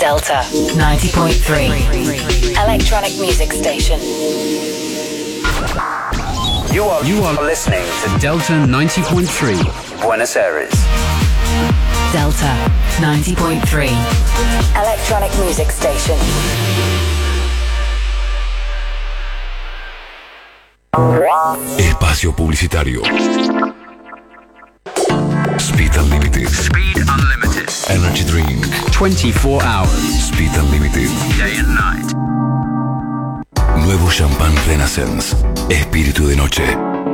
Delta 90.3 Electronic Music Station. You are listening to Delta 90.3 Buenos Aires. Delta 90.3 Electronic Music Station. Espacio publicitario. Speed Unlimited. Speed Unlimited. Energy Drink. 24 hours. Speed Unlimited. Day and night. Nuevo champán Renaissance. Espíritu de noche.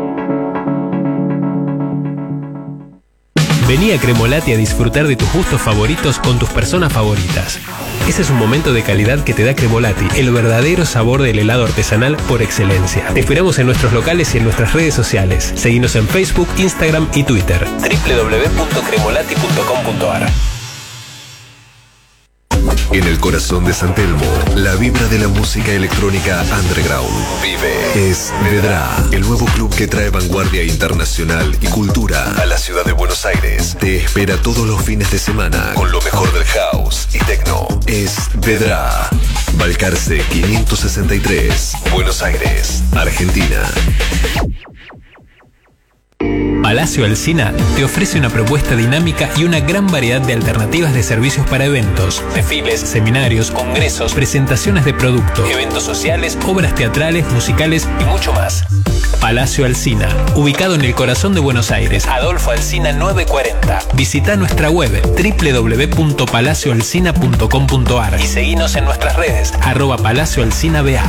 Vení a Cremolati a disfrutar de tus gustos favoritos con tus personas favoritas. Ese es un momento de calidad que te da Cremolati, el verdadero sabor del helado artesanal por excelencia. Te esperamos en nuestros locales y en nuestras redes sociales. Seguinos en Facebook, Instagram y Twitter. www.cremolati.com.ar. En el corazón de San Telmo, la vibra de la música electrónica underground vive. Es Vedra, el nuevo club que trae vanguardia internacional y cultura a la ciudad de Buenos Aires. Te espera todos los fines de semana con lo mejor del house y techno. Es Vedra. Balcarce 563, Buenos Aires, Argentina. Palacio Alsina te ofrece una propuesta dinámica y una gran variedad de alternativas de servicios para eventos, desfiles, seminarios, congresos, presentaciones de productos, eventos sociales, obras teatrales, musicales y mucho más. Palacio Alsina, ubicado en el corazón de Buenos Aires, Adolfo Alsina 940. Visita nuestra web www.palacioalsina.com.ar y seguinos en nuestras redes @palacioalsina.ba.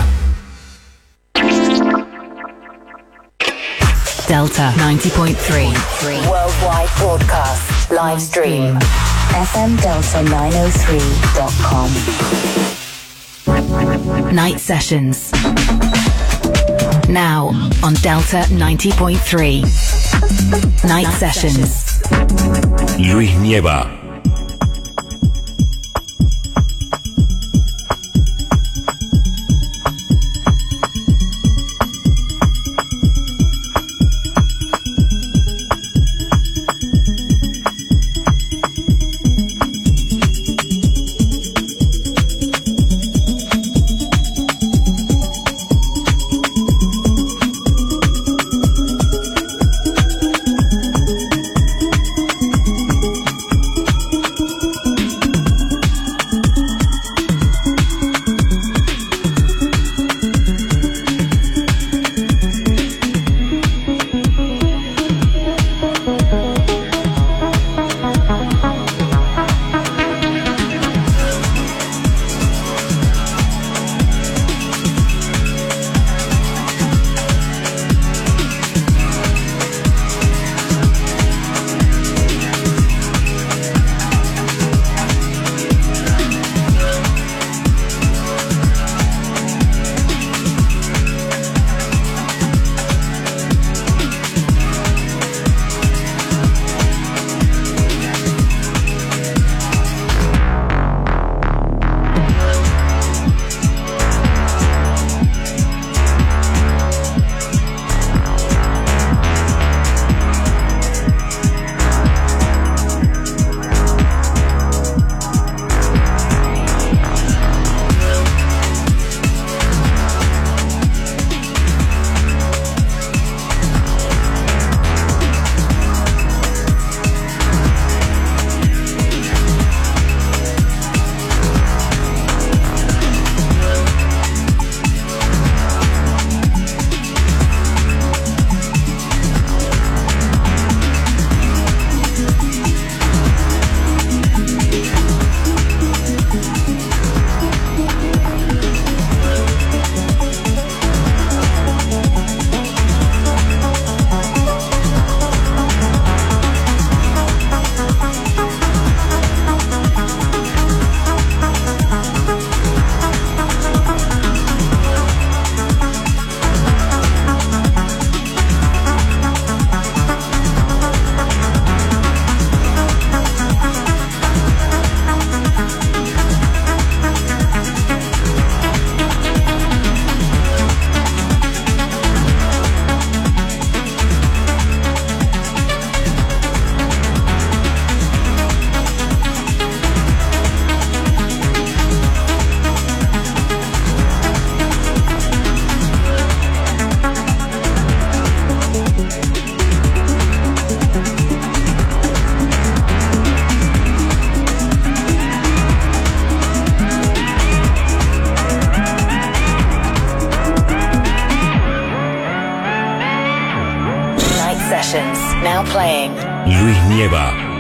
Delta 90.3 Worldwide Broadcast Live Stream fmdelta903.com. Night Sessions now on Delta 90.3. Night Sessions. Luis Nieva. Now playing. Luis Nieva.